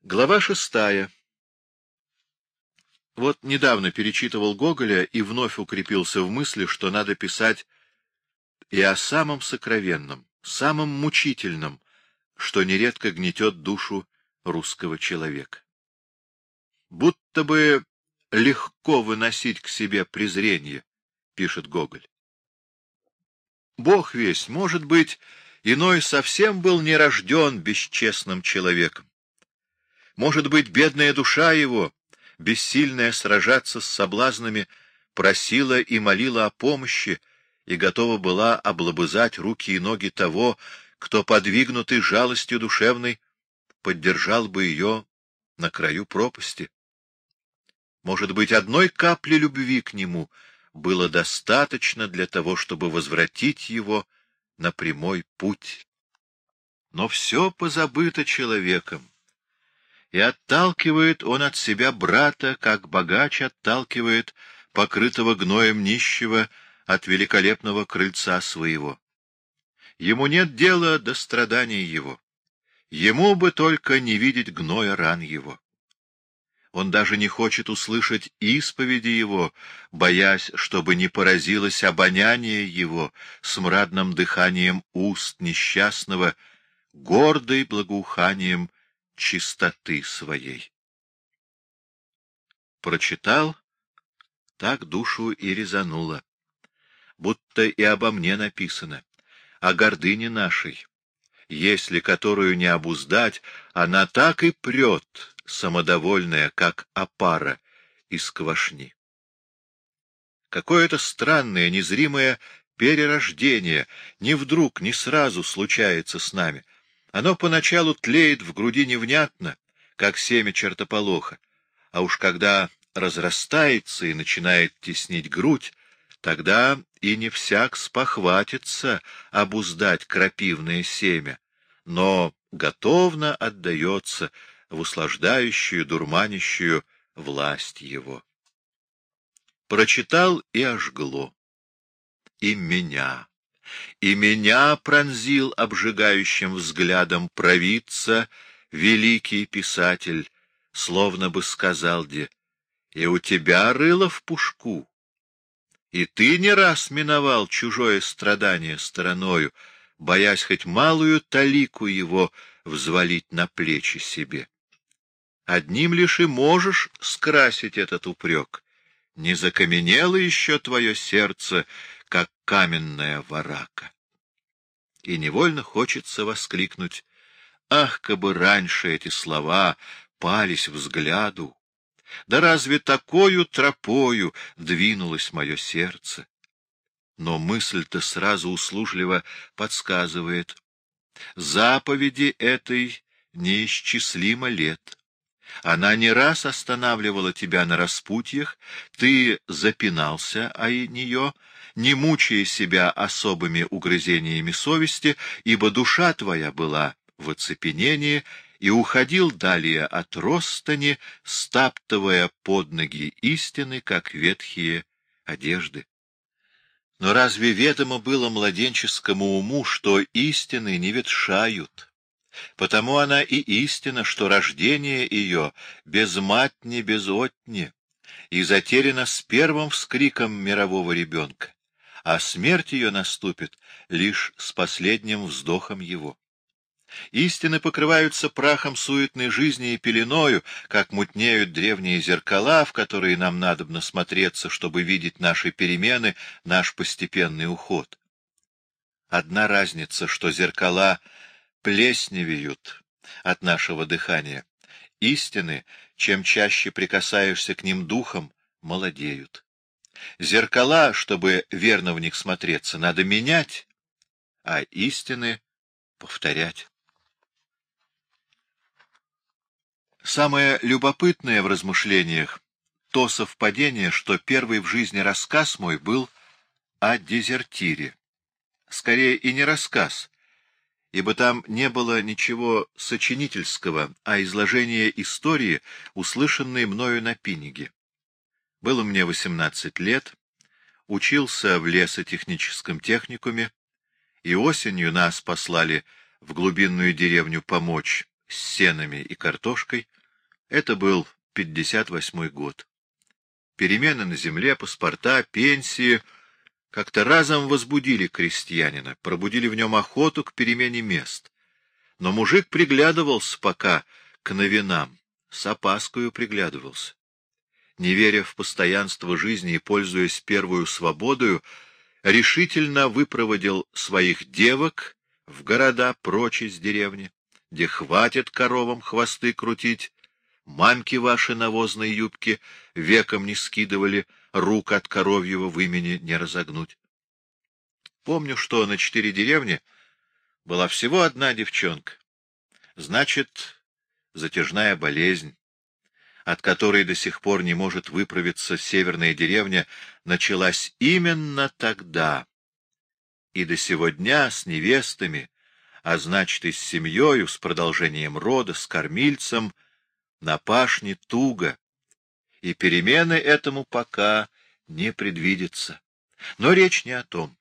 Глава 6. Вот недавно перечитывал Гоголя и вновь укрепился в мысли, что надо писать и о самом сокровенном, самом мучительном, что нередко гнетет душу русского человека. Будто бы легко выносить к себе презрение, пишет Гоголь. Бог весть, может быть, иной совсем был не рожден бесчестным человеком. Может быть, бедная душа его, бессильная сражаться с соблазнами, просила и молила о помощи и готова была облобызать руки и ноги того, кто, подвигнутый жалостью душевной, поддержал бы ее на краю пропасти. Может быть, одной капли любви к нему было достаточно для того, чтобы возвратить его на прямой путь. Но все позабыто человеком. И отталкивает он от себя брата, как богач отталкивает покрытого гноем нищего от великолепного крыльца своего. Ему нет дела до страданий его. Ему бы только не видеть гноя ран его. Он даже не хочет услышать исповеди его, боясь, чтобы не поразилось обоняние его смрадным дыханием уст несчастного, гордой благоуханием чистоты своей. Прочитал, так душу и резануло, будто и обо мне написано, о гордыне нашей. Если которую не обуздать, она так и прет, самодовольная, как опара из квашни. Какое-то странное, незримое перерождение ни вдруг, ни сразу случается с нами. Оно поначалу тлеет в груди невнятно, как семя чертополоха, а уж когда разрастается и начинает теснить грудь, тогда и не всяк спохватится обуздать крапивное семя, но готовно отдается в услаждающую, дурманящую власть его. Прочитал и ожгло. И меня пронзил обжигающим взглядом провидца, великий писатель, словно бы сказал де, и у тебя рыло в пушку, и ты не раз миновал чужое страдание стороною, боясь хоть малую талику его взвалить на плечи себе. Одним лишь и можешь скрасить этот упрек. Не закаменело еще твое сердце, как каменная варака. И невольно хочется воскликнуть: ах, кабы раньше эти слова пались взгляду! Да разве такою тропою двинулось мое сердце? Но мысль-то сразу услужливо подсказывает: заповеди этой неисчислимо лет. Она не раз останавливала тебя на распутьях, ты запинался о нее, не мучая себя особыми угрызениями совести, ибо душа твоя была в оцепенении, и уходил далее от росстани, стаптывая под ноги истины, как ветхие одежды. Но разве ведомо было младенческому уму, что истины не ветшают? Потому она и истина, что рождение ее без матни, без отни, и затеряно с первым вскриком мирового ребенка, а смерть ее наступит лишь с последним вздохом его. Истины покрываются прахом суетной жизни и пеленою, как мутнеют древние зеркала, в которые нам надобно смотреться, чтобы видеть наши перемены, наш постепенный уход. Одна разница, что зеркала плесневеют от нашего дыхания. Истины, чем чаще прикасаешься к ним духом, молодеют. Зеркала, чтобы верно в них смотреться, надо менять, а истины — повторять. Самое любопытное в размышлениях то совпадение, что первый в жизни рассказ мой был о дезертире. Скорее и не рассказ, ибо там не было ничего сочинительского, а изложение истории, услышанной мною на Пиниге. Было мне 18 лет, учился в лесотехническом техникуме, и осенью нас послали в глубинную деревню помочь с сенами и картошкой. Это был 58-й год. Перемены на земле, паспорта, пенсии как-то разом возбудили крестьянина, пробудили в нем охоту к перемене мест. Но мужик приглядывался пока к новинам, с опаскою приглядывался. Не веря в постоянство жизни и пользуясь первую свободою, решительно выпроводил своих девок в города прочь из деревни, где хватит коровам хвосты крутить, мамки ваши навозные юбки веком не скидывали, рук от коровьего вымени не разогнуть. Помню, что на 4 деревни была всего одна девчонка. Значит, затяжная болезнь, от которой до сих пор не может выправиться северная деревня, началась именно тогда. И до сего дня с невестами, а значит и с семьёю, с продолжением рода, с кормильцем, на пашне туго, и перемены этому пока не предвидится. Но речь не о том.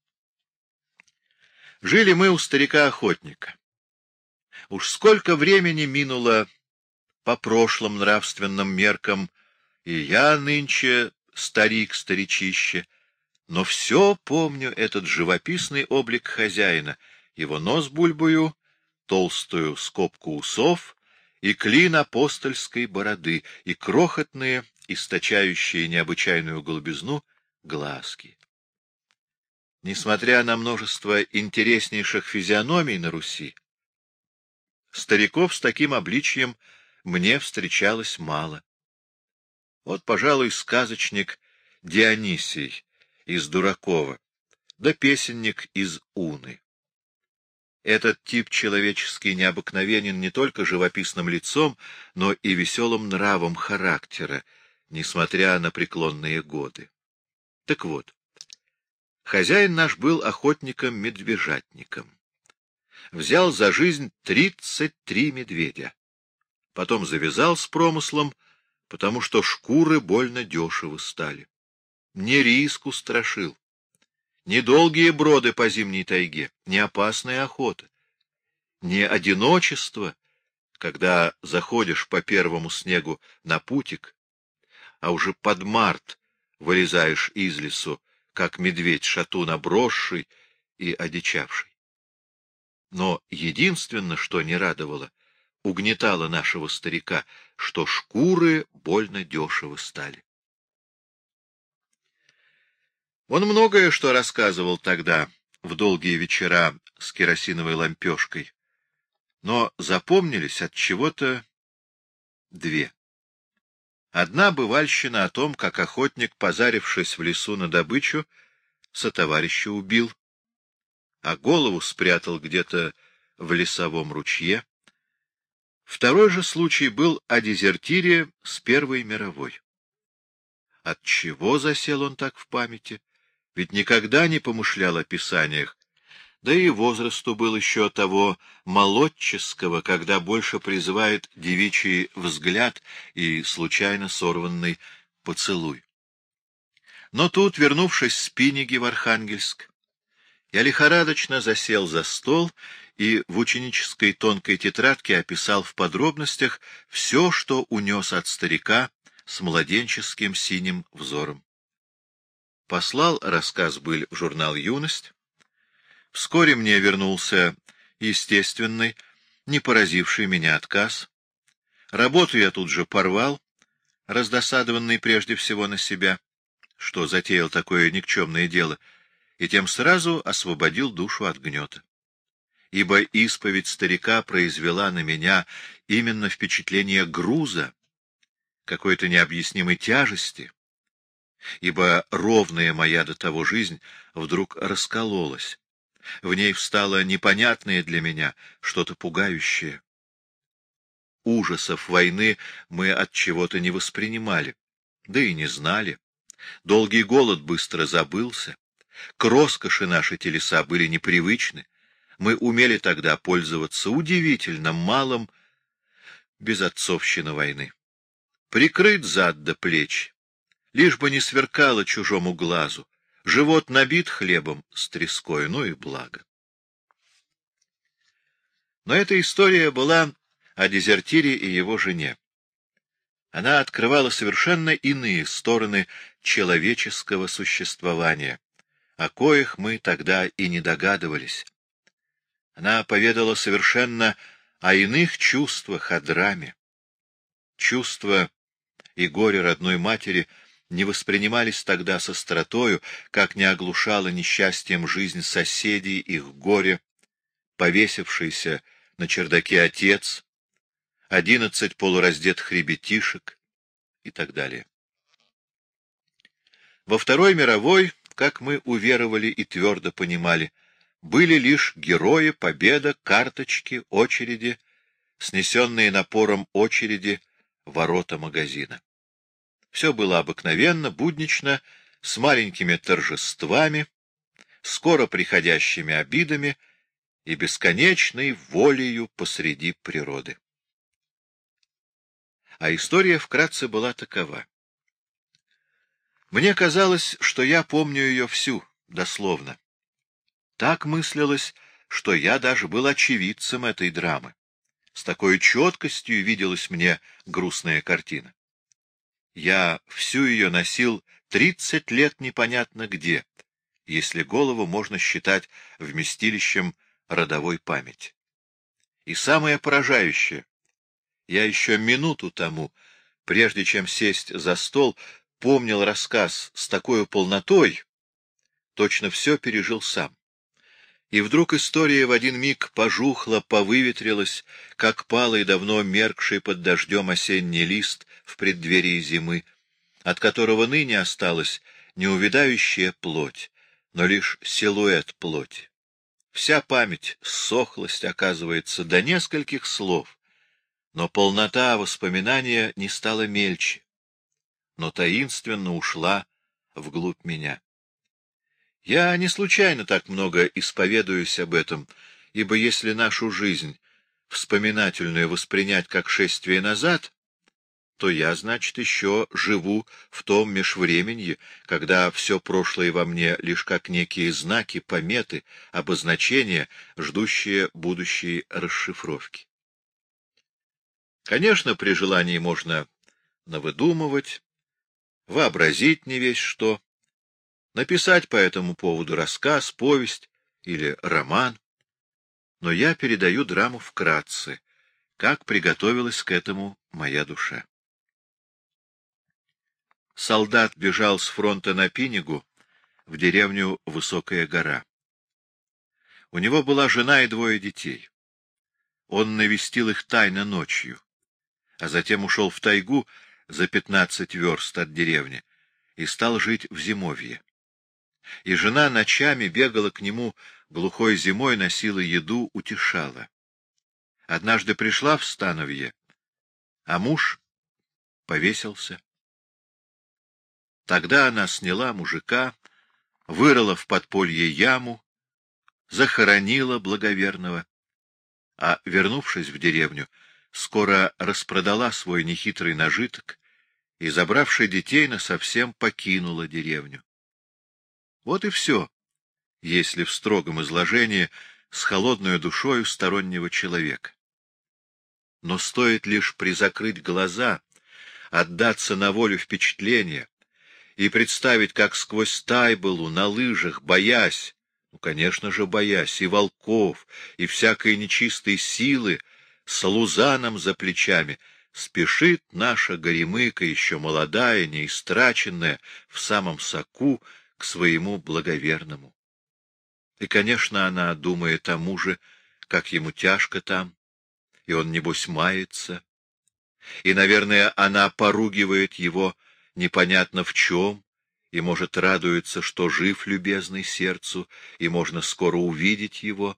Жили мы у старика-охотника. Уж сколько времени минуло по прошлым нравственным меркам, и я нынче старик-старичище, но все помню этот живописный облик хозяина, его нос бульбою, толстую скобку усов и клин апостольской бороды, и крохотные, источающие необычайную голубизну, глазки. Несмотря на множество интереснейших физиономий на Руси, стариков с таким обличьем мне встречалось мало. Вот, пожалуй, сказочник Дионисий из Дуракова, да песенник из Уны. Этот тип человеческий необыкновенен не только живописным лицом, но и веселым нравом характера, несмотря на преклонные годы. Так вот, хозяин наш был охотником-медвежатником. Взял за жизнь 33 медведя. Потом завязал с промыслом, потому что шкуры больно дешево стали. Не риску страшил, не долгие броды по зимней тайге, не опасная охота, не одиночество, когда заходишь по первому снегу на путик, а уже под март вылезаешь из лесу, как медведь-шатун обросший и одичавший. Но единственное, что не радовало, угнетало нашего старика, что шкуры больно дешево стали. Он многое что рассказывал тогда, в долгие вечера с керосиновой лампешкой, но запомнились от чего-то 2. Одна бывальщина о том, как охотник, позарившись в лесу на добычу, сотоварища убил, а голову спрятал где-то в лесовом ручье. Второй же случай был о дезертире с Первой мировой. Отчего засел он так в памяти? Ведь никогда не помышлял о писаниях, да и возрасту был еще того молодческого, когда больше призывает девичий взгляд и случайно сорванный поцелуй. Но тут, вернувшись с Пиниги в Архангельск, я лихорадочно засел за стол и в ученической тонкой тетрадке описал в подробностях все, что унес от старика с младенческим синим взором. Послал рассказ быль в журнал «Юность». Вскоре мне вернулся естественный, не поразивший меня отказ. Работу я тут же порвал, раздосадованный прежде всего на себя, что затеял такое никчемное дело, и тем сразу освободил душу от гнета. Ибо исповедь старика произвела на меня именно впечатление груза, какой-то необъяснимой тяжести, ибо ровная моя до того жизнь вдруг раскололась. В ней встало непонятное для меня, что-то пугающее. Ужасов войны мы от чего-то не воспринимали, да и не знали. Долгий голод быстро забылся, к роскоши наши телеса были непривычны. Мы умели тогда пользоваться удивительно малым безотцовщины войны. Прикрыть зад до плеч, лишь бы не сверкало чужому глазу, живот набит хлебом с треской, ну и благо. Но эта история была о дезертире и его жене. Она открывала совершенно иные стороны человеческого существования, о коих мы тогда и не догадывались. Она поведала совершенно о иных чувствах, о драме. Чувства и горе родной матери не воспринимались тогда с остротою, как не оглушало несчастьем жизнь соседей, их горе, повесившийся на чердаке отец, 11 полураздетых ребятишек и так далее. Во Второй мировой, как мы уверовали и твердо понимали, были лишь герои, победа, карточки, очереди, снесенные напором очереди ворота магазина. Все было обыкновенно, буднично, с маленькими торжествами, скоро приходящими обидами и бесконечной волею посреди природы. А история вкратце была такова. Мне казалось, что я помню ее всю, дословно. Так мыслилось, что я даже был очевидцем этой драмы. С такой четкостью виделась мне грустная картина. Я всю ее носил 30 лет непонятно где, если голову можно считать вместилищем родовой памяти. И самое поражающее, я еще минуту тому, прежде чем сесть за стол, помнил рассказ с такой полнотой, точно все пережил сам. И вдруг история в один миг пожухла, повыветрилась, как палый, давно меркший под дождем осенний лист в преддверии зимы, от которого ныне осталась не увядающая плоть, но лишь силуэт плоти. Вся память, ссохлость, оказывается, до нескольких слов, но полнота воспоминания не стала мельче, но таинственно ушла вглубь меня. Я не случайно так много исповедуюсь об этом, ибо если нашу жизнь вспоминательную воспринять как шествие назад, то я, значит, еще живу в том межвременье, когда все прошлое во мне лишь как некие знаки, пометы, обозначения, ждущие будущей расшифровки. Конечно, при желании можно навыдумывать, вообразить не весь что, написать по этому поводу рассказ, повесть или роман, но я передаю драму вкратце, как приготовилась к этому моя душа. Солдат бежал с фронта на Пинегу в деревню Высокая гора. У него была жена и 2 детей. Он навестил их тайно ночью, а затем ушел в тайгу за 15 верст от деревни и стал жить в зимовье. И жена ночами бегала к нему, глухой зимой носила еду, утешала. Однажды пришла в становье, а муж повесился. Тогда она сняла мужика, вырыла в подполье яму, захоронила благоверного, а, вернувшись в деревню, скоро распродала свой нехитрый нажиток и, забравши детей, насовсем покинула деревню. Вот и все, если в строгом изложении с холодной душою стороннего человека. Но стоит лишь призакрыть глаза, отдаться на волю впечатления и представить, как сквозь Тайбылу на лыжах, боясь, конечно же, боясь и волков, и всякой нечистой силы, с лузаном за плечами, спешит наша горемыка, еще молодая, неистраченная, в самом соку, к своему благоверному. И, конечно, она думает о муже, как ему тяжко там, и он, небось, мается. И, наверное, она поругивает его непонятно в чем, и, может, радуется, что жив любезный сердцу, и можно скоро увидеть его.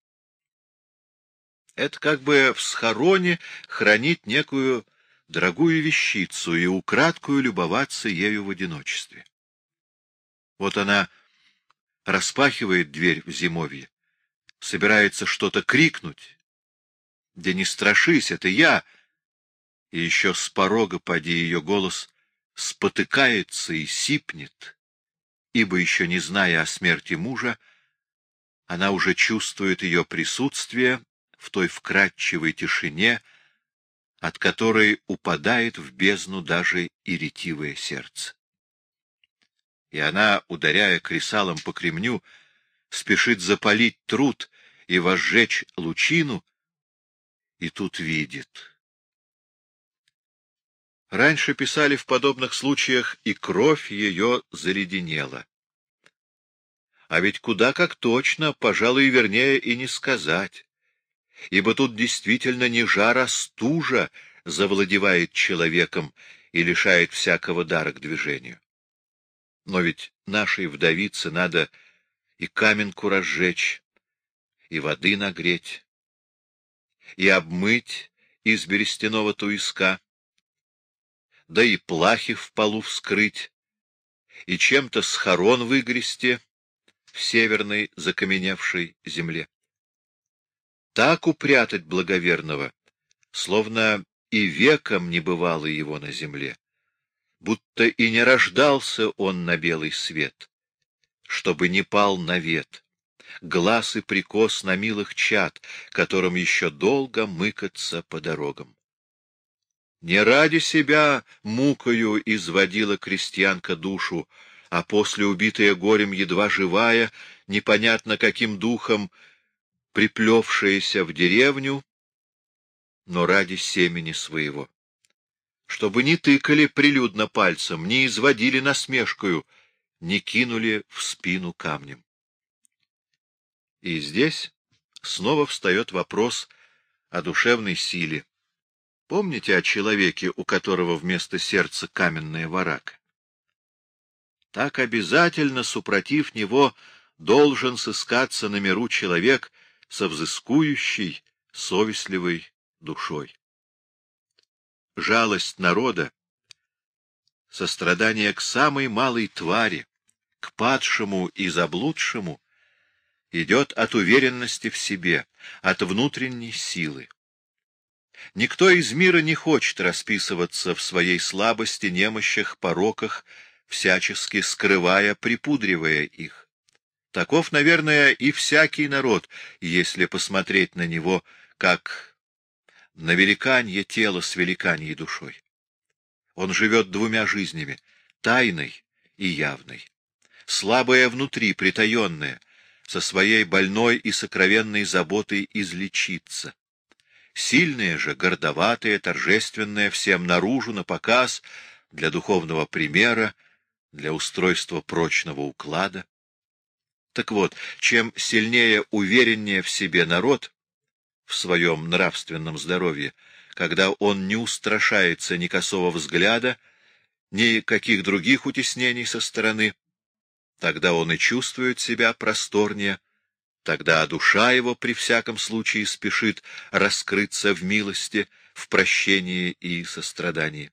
Это как бы в схороне хранить некую дорогую вещицу и украдкую любоваться ею в одиночестве. Вот она распахивает дверь в зимовье, собирается что-то крикнуть. Да не страшись, это я! И еще с порога поди ее голос спотыкается и сипнет, ибо, еще не зная о смерти мужа, она уже чувствует ее присутствие в той вкрадчивой тишине, от которой упадает в бездну даже и ретивое сердце. И она, ударяя кресалом по кремню, спешит запалить труд и возжечь лучину, и тут видит. Раньше писали в подобных случаях, и кровь ее заледенела. А ведь куда как точно, пожалуй, вернее и не сказать, ибо тут действительно не жар, а стужа завладевает человеком и лишает всякого дара к движению. Но ведь нашей вдовице надо и каменку разжечь, и воды нагреть, и обмыть из берестяного туиска, да и плахи в полу вскрыть, и чем-то схорон выгрести в северной закаменевшей земле. Так упрятать благоверного, словно и веком не бывало его на земле, будто и не рождался он на белый свет, чтобы не пал навет, глаз и прикос на милых чад, которым еще долго мыкаться по дорогам. Не ради себя мукою изводила крестьянка душу, а после, убитая горем, едва живая, непонятно каким духом, приплевшаяся в деревню, но ради семени своего. Чтобы не тыкали прилюдно пальцем, не изводили насмешкою, не кинули в спину камнем. И здесь снова встает вопрос о душевной силе. Помните о человеке, у которого вместо сердца каменная варака? Так обязательно, супротив него, должен сыскаться на миру человек со взыскующей, совестливой душой. Жалость народа, сострадание к самой малой твари, к падшему и заблудшему, идет от уверенности в себе, от внутренней силы. Никто из мира не хочет расписываться в своей слабости, немощах, пороках, всячески скрывая, припудривая их. Таков, наверное, и всякий народ, если посмотреть на него, как на великанье тело с великаньей душой. Он живет двумя жизнями — тайной и явной. Слабое внутри, притаенное, со своей больной и сокровенной заботой излечиться. Сильное же, гордоватое, торжественное, всем наружу, напоказ, для духовного примера, для устройства прочного уклада. Так вот, чем сильнее, увереннее в себе народ, в своем нравственном здоровье, когда он не устрашается ни косого взгляда, ни каких других утеснений со стороны, тогда он и чувствует себя просторнее, тогда душа его при всяком случае спешит раскрыться в милости, в прощении и сострадании.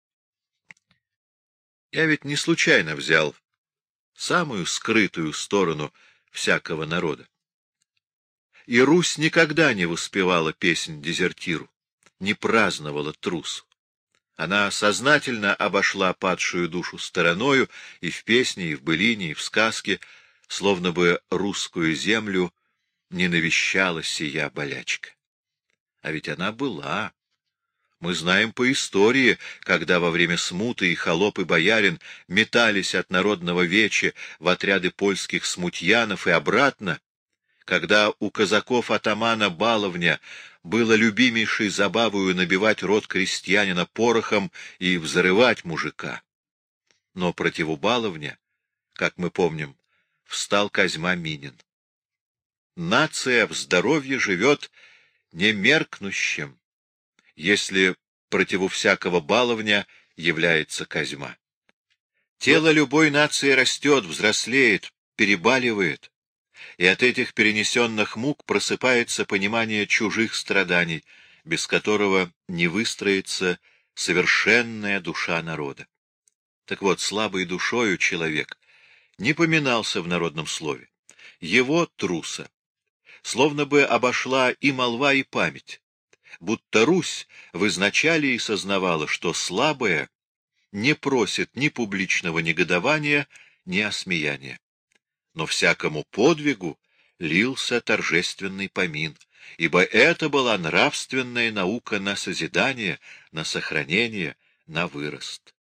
Я ведь не случайно взял самую скрытую сторону всякого народа. И Русь никогда не воспевала песнь дезертиру, не праздновала трусу. Она сознательно обошла падшую душу стороною и в песне, и в былине, и в сказке, словно бы русскую землю не навещала сия болячка. А ведь она была. Мы знаем по истории, когда во время смуты и холоп и боярин метались от народного веча в отряды польских смутьянов и обратно, когда у казаков атамана Баловня было любимейшей забавою набивать рот крестьянина порохом и взрывать мужика. Но противу Баловня, как мы помним, встал Козьма Минин. Нация в здоровье живет немеркнущим, если противу всякого баловня является Козьма. Тело любой нации растет, взрослеет, перебаливает, и от этих перенесенных мук просыпается понимание чужих страданий, без которого не выстроится совершенная душа народа. Так вот, слабой душою человек не поминался в народном слове. Его труса словно бы обошла и молва, и память, будто Русь в изначале и сознавала, что слабая не просит ни публичного негодования, ни осмеяния. Но всякому подвигу лился торжественный помин, ибо это была нравственная наука на созидание, на сохранение, на вырост.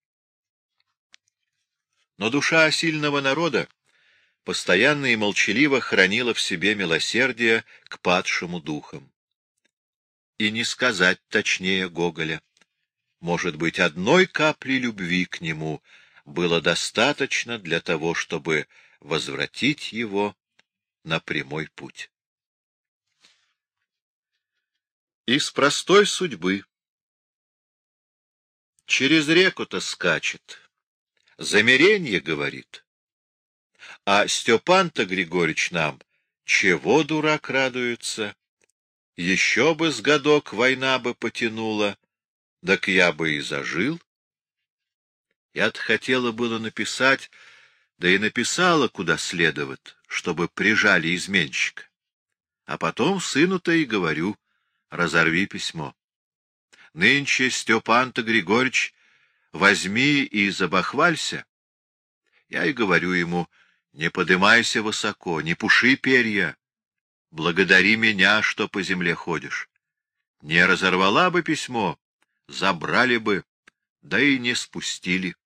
Но душа сильного народа постоянно и молчаливо хранила в себе милосердие к падшему духам. И не сказать точнее Гоголя. Может быть, одной капли любви к нему было достаточно для того, чтобы возвратить его на прямой путь. Из простой судьбы. Через реку-то скачет, замеренье говорит. А Степан-то Григорьевич нам, чего, дурак, радуется? Еще бы с годок война бы потянула, так я бы и зажил. Я-то хотела было написать, да и написала куда следовать, чтобы прижали изменщика. А потом сыну-то и говорю, разорви письмо. Нынче, Степан-то Григорьевич, возьми и забахвалься. Я и говорю ему, не подымайся высоко, не пуши перья. Благодари меня, что по земле ходишь. Не разорвала бы письмо, забрали бы, да и не спустили.